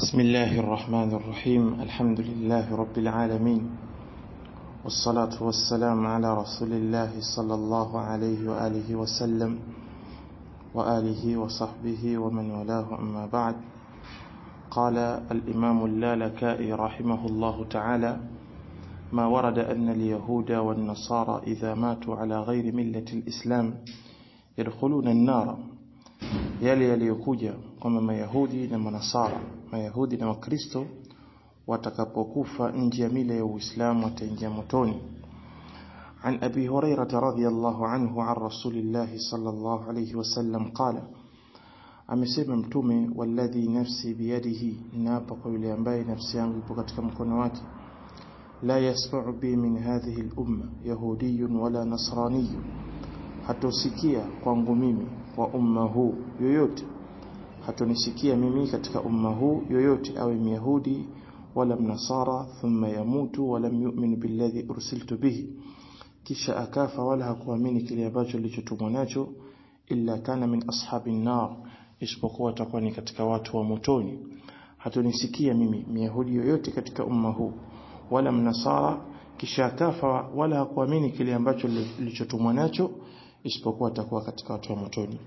بسم الله الرحمن الرحيم. الحمد لله رب العالمين، والصلاة والسلام على رسول الله صلى الله عليه وآله وسلم وآله وصحبه ومن والاه، أما بعد. قال الإمام اللالكائي رحمه الله تعالى: ما ورد أن اليهود والنصارى إذا ماتوا على غير ملة الإسلام يدخلون النار. yaliyokuja kwamba mayahudi na manasara, mayahudi na wakristo watakapokufa nje ya mila ya Uislamu wataingia motoni. An Abi Hurairah radhiyallahu anhu an Rasulillahi sallallahu alayhi wasallam qala, amesema Mtume: walladhi nafsi biyadihi, naapa kwa yule ambaye nafsi yangu ipo katika mkono wake, la yasma'u bi min hadhihi al-umma yahudiyyun wala nasraniyyun, hatosikia kwangu mimi wa umma huu yoyote, hatonisikia mimi katika umma huu yoyote, awe myahudi wala mnasara, thumma yamutu wala yu'min billadhi ursiltu bihi, kisha akafa wala hakuamini kile ambacho nilichotumwa nacho, illa kana min ashabin nar, isipokuwa atakuwa ni katika watu wa motoni. Hatonisikia mimi myahudi yoyote katika umma huu wala mnasara, kisha akafa wala hakuamini kile ambacho nilichotumwa nacho, isipokuwa atakuwa katika watu wa motoni.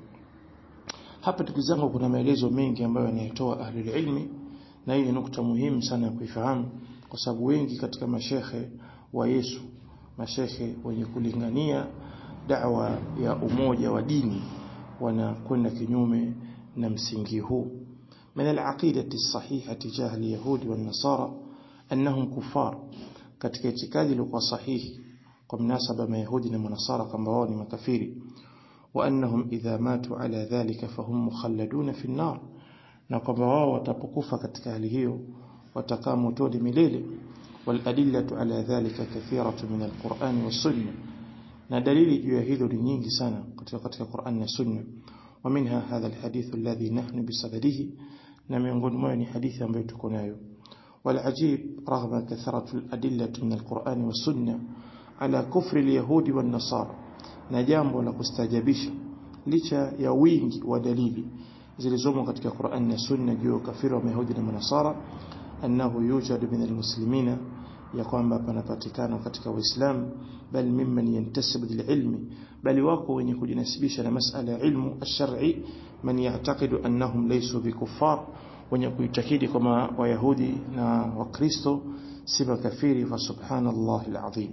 Hapa ndugu zangu, kuna maelezo mengi ambayo yanatoa ahli ilmi, na hii ni nukta muhimu sana ya kuifahamu, kwa sababu wengi katika mashekhe wa Yesu, mashekhe wenye kulingania da'wa ya umoja wa dini, wanakwenda kinyume na msingi huu. min al-aqidati as-sahiha tijah al-yahudi wan-nasara annahum kuffar, katika itikadi iliyo sahihi kwa mnasaba mayahudi na manasara kwamba wao ni makafiri, wa annahum idha matu ala dhalika fahum mukhalladun fi an-nar, na kwamba wao watapokufa katika hali hiyo watakaa motoni milele. wal adillatu ala dhalika kathiratu min al-Qur'an was-sunnah, na dalili juu ya hilo ni nyingi sana katika Qur'an na Sunna. wa minha hadha al-hadith alladhi nahnu bisadadihi, na miongoni mwao ni hadithi ambayo tuko nayo. wal ajib raghma kathratu al-adillatu min al-Qur'an was-sunnah ala kufri al-yahudi wan-nasara, na jambo la kustajabisha licha ya wingi wa dalili zilizomo katika Qur'an na Sunna juu ya kafiri wa Yahudi na Manasara, annahu yujadu min al-muslimina, ya kwamba panapatikana katika Uislamu, bal mimman yantasib lililmi, bali wako wenye kujinasibisha na masala ya ilmu ash-shar'i, man ya'taqidu annahum laysu bikuffar, wenye kuitakidi kama Wayahudi na Wakristo si makafiri. Fa subhanallahi al-azim.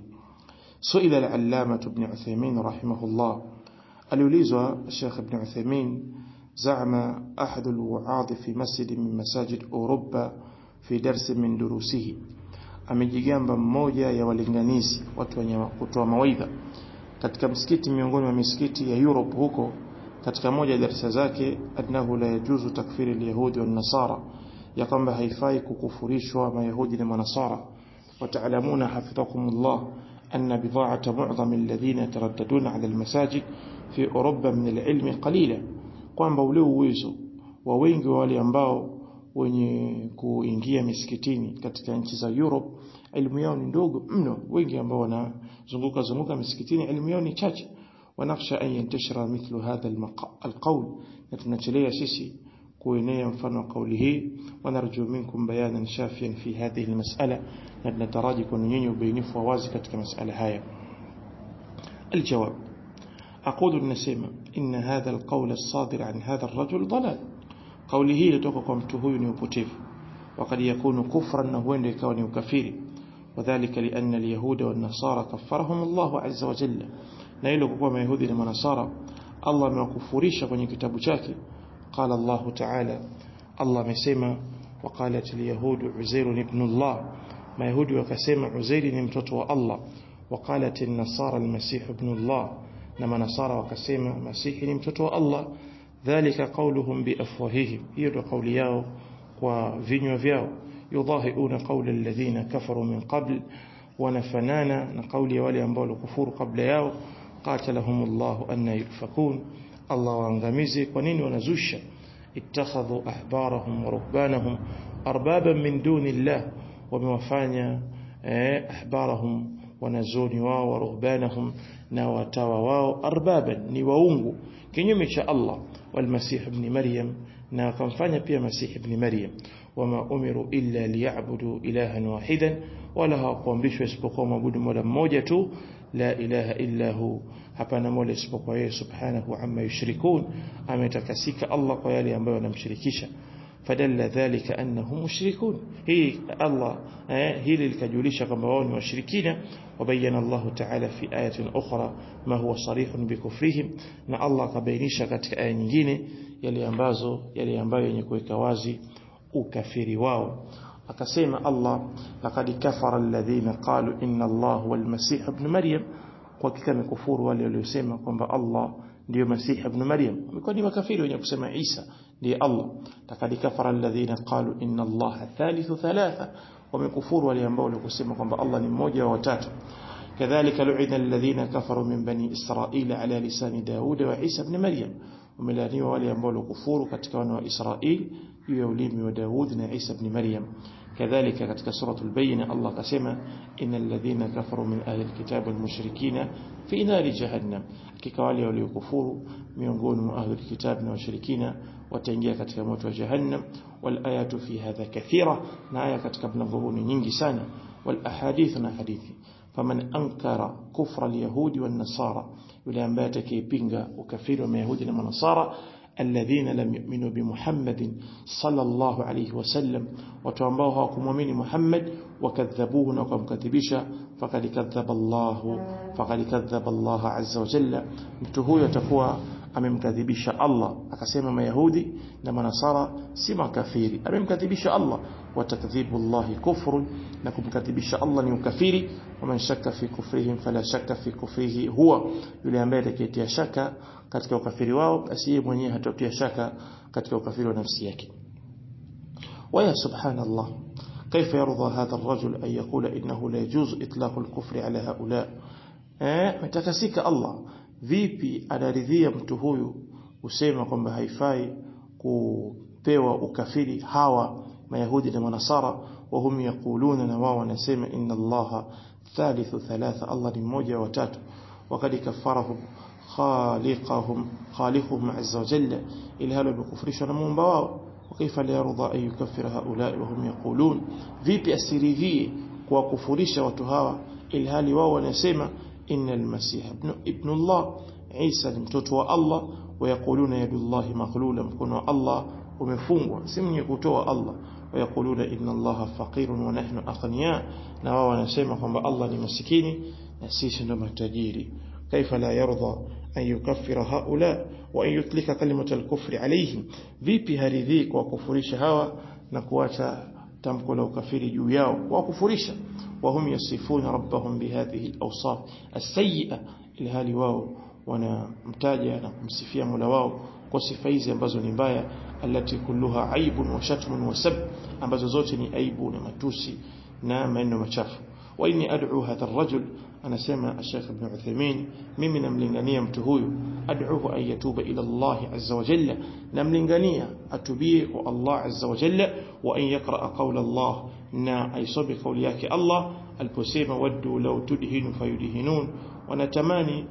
سئل العلامة ابن عثيمين رحمه الله، الوليزة الشيخ ابن عثيمين: زعم أحد الوعاظ في مسجد من مساجد أوروبا في درس من دروسه، amejigamba mmoja ya walinganizi, watu wenye kutoa mawaidha katika msikiti miongoni mwa misikiti ya Europe huko, katika moja ya darasa zake, annahu la yajuzu takfiri al-yahudi wan-nasara, ya kwamba haifai kukufurishwa mayahudi na manasara. وتعلمون حفظكم الله أن بضاعة معظم الذين يترددون على المساجد في أوروبا من العلم قليلا، kwamba ule uwezo wa wengi wale ambao wenye kuingia misikitini katika nchi za Europe, elimu yao ni ndogo mno. Wengi ambao wanazunguka misikitini, elimu yao ni chache. wanakhsha an yantashira mithlu hadha alqawl, na tunachelea sisi kuenea mfano wa kauli hii. wanarju minkum bayanan shafian fi hadhihi almas'ala, na tunataraji kwa nyinyi ubainifu wa wazi katika masala haya. الجواب: أقول نسمع إن هذا القول الصادر عن هذا الرجل ضلال، قوله لتوقع متهوين وبوتيف، وقد يكون كفرا نهوين لكونه كفير، وذلك لأن اليهود والنصارى كفرهم الله عز وجل، نيلو كما يهودي لما نصارى الله ما كفريش kwenye kitabu chake. قال الله تعالى، الله مسمى: وقالت اليهود عزير ابن الله، ما يهودي وكسمى عزير ni mtoto wa Allah. وقالت النصارى المسيح ابن الله، نما نصارى وكسمى مسيح ni mtoto wa Allah. ذلك قولهم بأفواههم، hiyo kauli yao kwa vinywa vyao. يضاهئون قول الذين كفروا من قبل، wanafanana na kauli ya wale ambao walikufuru kabla yao. قاتلهم الله أن يؤفكون، Allah waangamize kwa nini wanazusha. ittakhadhu ahbarahum wa ruhbanahum arbaban min dunillah, wamewafanya ahbarahum, wanazoni wao, wa ruhbanahum, na watawa wao, arbaban, ni waungu kinyume cha Allah. wal masih ibn maryam, na akamfanya pia Masih ibn Maryam wama umiru illa liya'budu ilahan wahidan wala hawakuamrishwa isipokuwa maabudu mola mmoja tu la ilaha illa hu hapana mola isipokuwa yeye subhanahu amma yushrikun ametakasika Allah kwa yale ambayo wanamshirikisha fadalla dhalika annahum mushrikun hii Allah hili likajulisha kwamba wao ni washirikina wabayana Allah ta'ala fi ayatin ukhra ma huwa sarihun bikufrihim na Allah kabainisha katika aya nyingine yale ambayo yenye kuweka wazi ukafiri wao akasema Allah laqad kafara alladhina qalu inna Allah huwa al-masih ibn maryam kwa hakika mikufuru wale waliosema kwamba Allah ndio Masih ibn Maryam walikuwa ni makafiri wenye kusema Isa ndiye Allah laqad kafara alladhina qalu inna Allah thalithu thalatha wamekufuru wale ambao walikusema kwamba Allah ni mmoja wa watatu kadhalika lu'ina alladhina kafaru min bani israila ala lisani Daud wa Isa ibn Maryam wamelaniwa wale ambao walikufuru katika wana wa Israeli juu ya ulimi wa Daud na Isa ibn Maryam kadhalika katika suratul Bayyina Allah kasema innal ladhina kafaru min ahli alkitab wal mushrikina fi nari jahannam hakika wale waliokufuru miongoni mwa ahli alkitab na washirikina wataingia katika moto wa jahannam wal ayatu fi hadha kathira na aya katika mlango huu ni nyingi sana wal ahadith na hadithi faman ankara kufra alyahudi wan nasara yule ambaye atakayepinga ukafiri wa mayahudi na manasara الذين لم يؤمنوا بمحمد صلى الله عليه وسلم وتوambao hawakumwamini Muhammad wakadhabuhu na kumkadhibisha faqad kadhaba Allah azza wa jalla mtu huyo atakuwa amemkadhibisha Allah akasema mayahudi na manasara si makafiri amemkadhibisha Allah watakdhibu Allah kufrun na kumkadhibisha Allah ni ukafiri waman shakka fi kufrihim fala shakka fi kufrihi huwa yule ambaye atakayetia shaka katika ukafiri wao basi yeye mwenyewe hatatia shaka katika ukafiri wa nafsi yake wa subhanallah كيف يرضى هذا الرجل أن يقول إنه لا يجوز إطلاق الكفر على هؤلاء متكسيك الله vipi anaridhia mtu huyu usema kwamba haifai kupewa ukafiri hawa mayahudi na manasara wahum yaquluna na wao wanasema inna allaha thalithu thalatha Allah ni mmoja wa tatu wakati kafarahum khaliquhum azza wa jalla ila halo bikufrishwa na muumba wao وكيف لا يرضى أن يكفر هؤلاء وهم يقولون vipi asiridhie kuwakufurisha watu hawa ilhali wao wanasema إن المسيح ابن الله عيسى mtoto wa Allah ويقولون يد الله مغلولة mkono wa Allah umefungwa si mwenye kutoa Allah ويقولون إن الله فقير ونحن أغنياء na wao wanasema kwamba Allah ni masikini na sisi ndo matajiri كيف لا يرضى أن يكفر هؤلاء وأن يطلق كلمة الكفر عليهم vipi haridhi kwa kufurisha hawa na kuacha tamko la ukafiri juu yao kwa kufurisha وهم يصفون ربهم بهذه الأوصاف السيئة ilhali wao wanamtaja na kumsifia Mola wao kwa sifa hizi ambazo ni mbaya allati kulluha aibun wa shatmun wa sab ambazo zote ni aibu na matusi na maneno machafu wa inni ad'u hadha ar-rajul anasema Sheikh Ibn Uthaymeen mimi namlingania mtu huyu ad'uhu an yatuba ila Allah azza wa jalla namlingania atubie kwa Allah azza wa jalla wa an yaqra qawla Allah na aisobe kauli yake Allah aliposema waddu law tudhinu fayudhinun wanatamani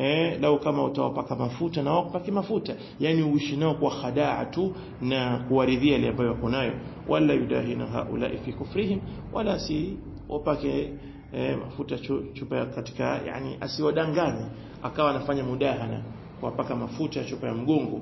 lau kama utawapaka mafuta na wapake mafuta yani uishi nao kwa khadaa tu na kuwaridhia ile ambayo wako nayo wala yudahina haula fi kufrihim wala si wapake mafuta chupa katika yani asiwadanganye akawa anafanya mudahana kuwapaka mafuta chupa ya mgongo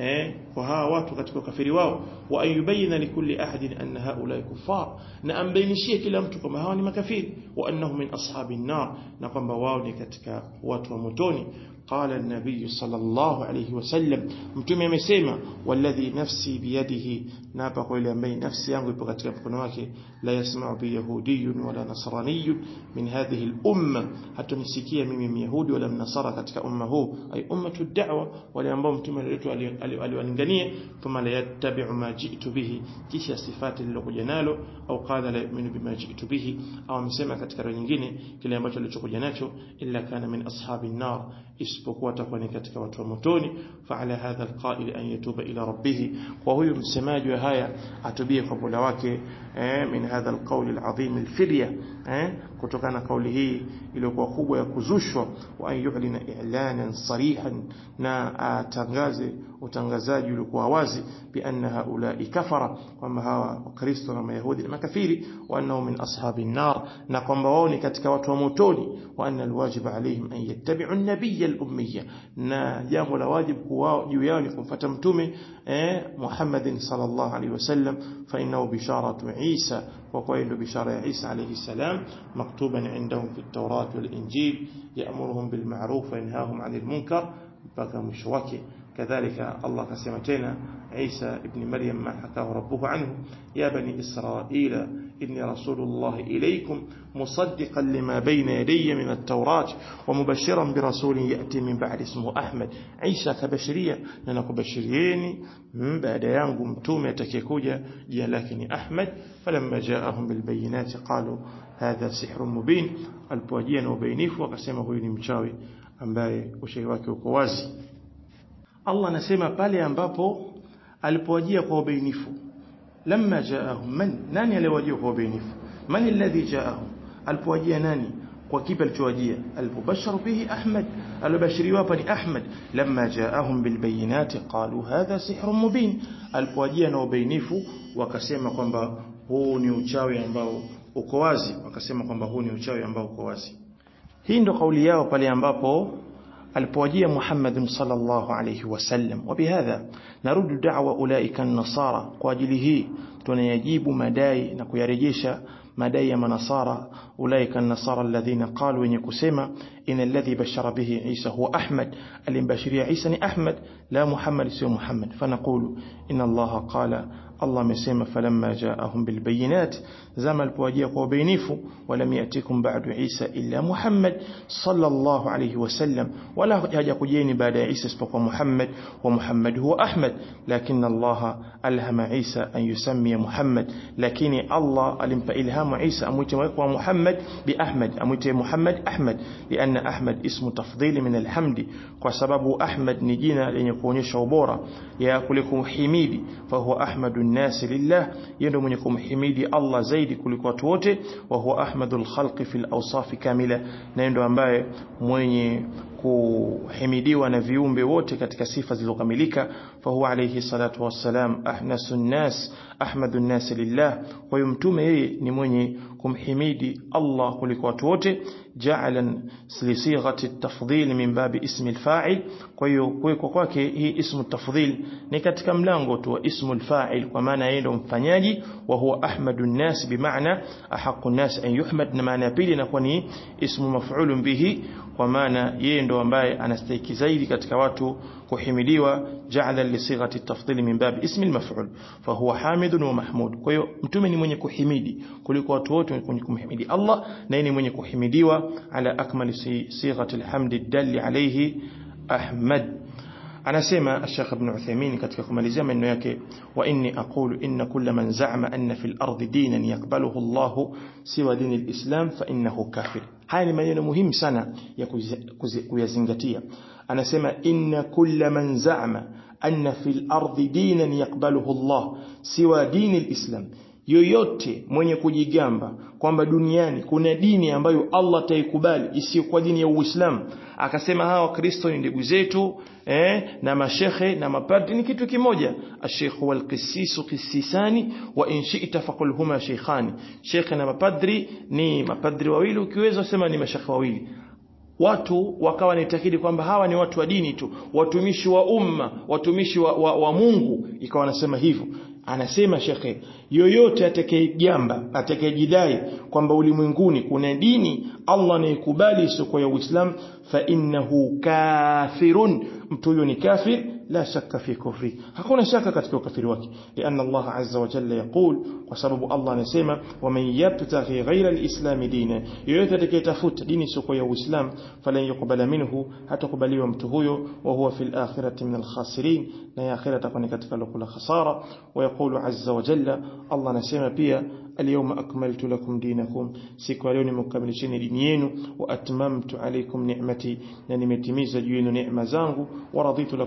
kwa hawa watu katika ukafiri wao wa ayubayna likulli ahadin anna haula kuffar na ambainishie kila mtu kwamba hawa ni makafiri wa annahum min ashabin nar na kwamba wao ni katika watu wa motoni قال النبي صلى الله عليه وسلم mtume amesema walladhi nafsi biyadihi napa kwa ile ambaye nafsi yangu ipo katika mkono wake la yasma'u bi yahudiyyun wala nasraniyyun min hadhihi al-umma hatunisikia mimi myahudi wala mnasara katika umma huu ay ummatu ad-da'wa wale ambao mtume aliwalingania thumma la yattabi'u ma ji'tu bihi kisha sifati lilokuja nalo au qala la yu'minu bima ji'tu bihi au amesema katika roho nyingine kile ambacho alichokuja nacho illa kana min ashabin nar isipokuwa atakuwa ni katika watu wa motoni fa'ala hadha alqa'il an yatuba ila rabbih kwa huyu msemaji wa haya atubie kwa Mola wake min hadha alqawl alazim alfirya kutokana kauli hii iliyokuwa kubwa ya kuzushwa wa an yu'lina i'lanan sarihan na atangaze utangazaji ulikuwa wazi bi anna haulai kafara, kwamba hawa Wakristo na Mayahudi ni makafiri, wa annahum min ashabin nar, na kwamba wao ni katika watu wa motoni, wa anna alwajib alayhim an yattabi'u an-nabiy al-ummiyya, na jambo la wajibu kwao juu yao ni kumfuata mtume Muhammadin sallallahu alayhi wasallam, fa innahu bisharatu Isa, wa qailu bishara ya Isa alayhi salam maktuban indahum fi at-taurat wal-injil ya'muruhum bil ma'ruf wa yanhahum 'anil munkar, mpaka mwisho wake. كذلك الله كما تنا عيسى ابن مريم ما حكاه ربه عنه: يا بني إسرائيل إني رسول الله إليكم مصدقا لما بين يدي من التوراة ومبشرا برسول يأتي من بعد اسمه أحمد. عيسى كبشرية ننكبشريين من بعد يانكم تومي تكيكوجا جاء لكن أحمد. فلما جاءهم بالبينات قالوا هذا سحر مبين، البواجين وبينيف وقسمه ينمشاوي ambaye ushahidi wake uko wazi. Allah anasema pale ambapo alipowajia kwa ubainifu, lamma jaahum, nani aliwajia kwa ubainifu? Man alladhi jaahum, alipowajia nani? kwa kipi alichowajia? Almubashshar bihi Ahmad, alibashiriwa hapa ni Ahmad. Lamma jaahum bilbayinati qalu hadha sihrun mubin, alipowajia na ubainifu wakasema kwamba huu ni uchawi ambao uko wazi, wakasema kwamba huu ni uchawi ambao uko wazi. Hii ndo kauli yao pale ambapo alipowajia Muhammad sallallahu alayhi wasallam. Wabihadha naruddu da'wa ulaika an-nasara, kwa ajili hii tunayajibu madai na kuyarejesha madai ya manasara, ulaika an-nasara alladhina qalu, wenye kusema inna alladhi bashara bihi Isa huwa Ahmad, alimbashiria Isa ni Ahmad la Muhammad, sio Muhammad. Fanaqulu inna Allah qala, Allah amesema falamma jaahum bilbayinat, zama alipowajia kwa ubainifu, walam yatikum ba'du Isa illa Muhammad sallallahu alayhi wasallam, wala hajakujeni baada ya Isa isipokuwa Muhammad, wa Muhammad huwa Ahmad. Lakin Allah alhama Isa an yusammiya Muhammad, lakini Allah alimpa ilhamu Isa amwite kwa Muhammad bi Ahmad, amwite Muhammad Ahmad, lianna Ahmad ismu tafdhili min alhamdi, kwa sababu Ahmad ni jina lenye kuonyesha ubora ya kuliko himidi. Fa huwa Ahmadu nasi lillah, yendo mwenye kumhimidi Allah zaidi kuliko watu wote. Wa huwa ahmadul khalqi fil awsafi kamila, na yendo ambaye mwenye kuhimidiwa na viumbe wote katika sifa zilizokamilika. Fa huwa alayhi salatu wassalam ahnasun nas, ahmadun nas lillah, wa mtume yeye ni mwenye kumhimidi Allah kuliko watu wote. Ja'alan lisighati at-tafdhil min babi ismi al-fa'il, kwa hiyo kuwekwa kwake hii ismu at-tafdhil ni katika mlango tu wa ismu al-fa'il, kwa maana yeye ndo mfanyaji. Wa huwa ahmadun nas bimaana ahaqqun nas an yuhmad, na maana ya pili inakuwa ni ismu maf'ulun bihi, kwa maana yeye ndo ambaye anastahili zaidi katika watu kuhimidiwa. Ja'ala lisighati at-tafdhil min babi ismi al-maf'ul, fa huwa hamidun wa mahmud. Kwa hiyo mtume ni mwenye kuhimidi kuliko watu wote, mwenye kumhimidi Allah, na yeye ni mwenye kuhimidiwa ala akmali sighati alhamdi dalli alayhi Ahmad. Anasema Sheikh Ibn Uthaymeen katika kumalizia maneno yake, wa inni aqulu inna kulla man za'ama anna fil ardi dinan yaqbaluhu Allah siwa dini alislam fa innahu kafir. Haya ni maneno muhimu sana ya kuyazingatia. Anasema inna kulla man za'ama anna fil ardi dinan yaqbaluhu Allah siwa dini alislam, yoyote mwenye kujigamba kwamba duniani kuna dini ambayo Allah taikubali isiyokuwa dini ya Uislamu, akasema hawa Kristo ni ndugu zetu na mashekhe na mapadri ni kitu kimoja. Ash-sheikh wal qissisu qissisani wa in shi'ta faqul huma shaykhani, shekhe na mapadri ni mapadri wawili, ukiweza sema ni mashekhe wawili. Watu wakawa nitakidi kwamba hawa ni watu wa dini tu, watumishi wa umma, watumishi wa Mungu, ikawa nasema hivyo. Anasema shekhe, yoyote atakayejamba, atakayejidai kwamba ulimwenguni kuna dini Allah anaikubali isiyokuwa ya Uislamu, fa innahu kafirun, mtu huyo ni kafir, la shakka fi kufri, hakuna shaka katika ukafiri wake. Lianna Allah azza wa jalla yaqul, kwa sababu Allah anasema wa man yabtaghi ghayra al-islam dina, yoyote atakayetafuta dini isiyokuwa ya Uislamu, falan yuqbala minhu, hatakubaliwa mtu huyo, wa huwa fil akhirati min al-khasirin, na ya akhirati atakuwa katika lokula khasara. Wa yaqulu azza wa jalla, Allah anasema pia al-yawma akmaltu lakum dinakum, siku leo nimekamilisha dini yenu, wa atmamtu alaykum ni'mati, na nimetimiza juu yenu neema zangu, wa raditu lakum al-islam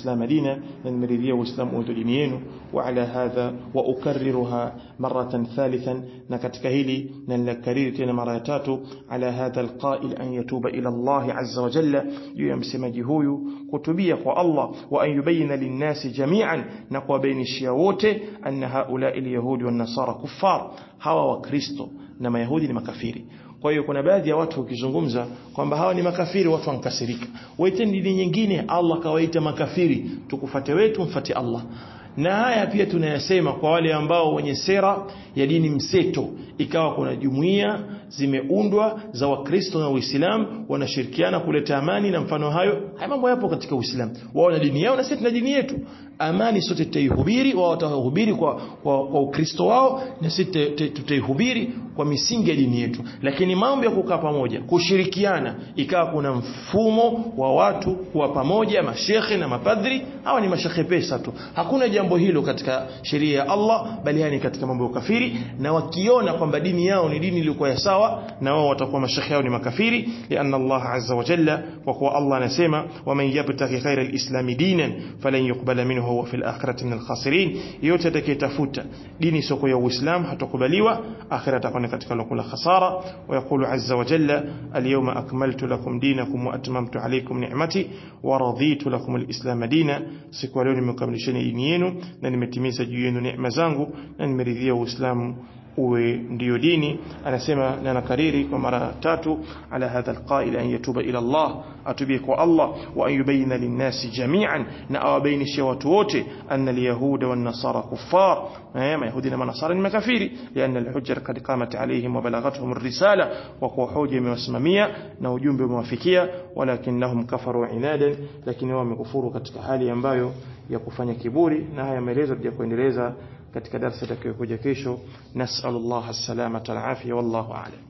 الإسلام دينا نمرذيه وإسلام ودينيين وعلى هذا وأكررها مرة ثالثا نكتكهلي نلكرير مراتات على هذا القائل أن يتوب إلى الله عز وجل يمسم جهوي كتبيه الله وأن يبين للناس جميعا نقوى بين الشيوت أن هؤلاء اليهود والنصارى كفار هوا وكريستو نما يهودي لما كفيري. Kwa hiyo kuna baadhi ya watu wakizungumza kwamba hawa ni makafiri, watu wankasirika. Waiteni dini nyingine, Allah kawaita makafiri, tukufuate wetu mfuate Allah. Na haya pia tunayasema kwa wale ambao wenye sera ya dini mseto, ikawa kuna jumuiya zimeundwa za Wakristo na Uislamu wanashirikiana kuleta amani na mfano hayo. Haya mambo yapo katika Uislamu. Wao na dini yao na sisi na dini yetu. Amani sote tutaihubiri, wao watahubiri kwa Ukristo wao na sisi tutaihubiri kwa misingi ya dini yetu. Lakini mambo ya kukaa pamoja, kushirikiana, ikawa kuna mfumo wa watu kuwa pamoja, mashekhe na mapadri, hawa ni mashekhe pesa tu. Hakuna jambo hilo katika sheria ya Allah, bali yani katika mambo ya kafiri. Na wakiona kwamba dini yao ni dini iliyokuwa ya sawa, na wao watakuwa mashekhe yao ni makafiri, lianna Allah azza wa jalla, kwa kuwa Allah anasema waman yabtaghi ghayra al-islam dinan falan yuqbala minhu huwa fil akhirati min al-khasirin. Yote atakayetafuta dini sio ya Uislamu hatakubaliwa, akhira atakuwa katika lokula khasara. Wa yaqulu azza wa jalla al-yawma akmaltu lakum dinakum wa atmamtu alaykum ni'mati wa raditu lakum al-islam dina. Siku leo nimekamilisheni dini yenu na nimetimiza juu yenu neema zangu na nimeridhia Uislamu uwe ndio dini. Anasema na nakariri kwa mara tatu ala hadha alqa'il an yatuba ila Allah, atubie kwa Allah, wa an yubayna linnasi jami'an, na awabainishe watu wote anna alyahuda wan nasara kuffar, mayahudi na manasara ni makafiri, lianna alhujja qad qamat alayhim wa balagathum arrisala, wa kwa hoja imewasimamia na ujumbe umewafikia, walakinnahum kafaru inadan, lakini wao wamekufuru katika hali ambayo ya kufanya kiburi. Na haya maelezo ya kuendeleza katika darasa itakayokuja kesho. Nas'alullah as-salamata wal afia, wallahu a'lam.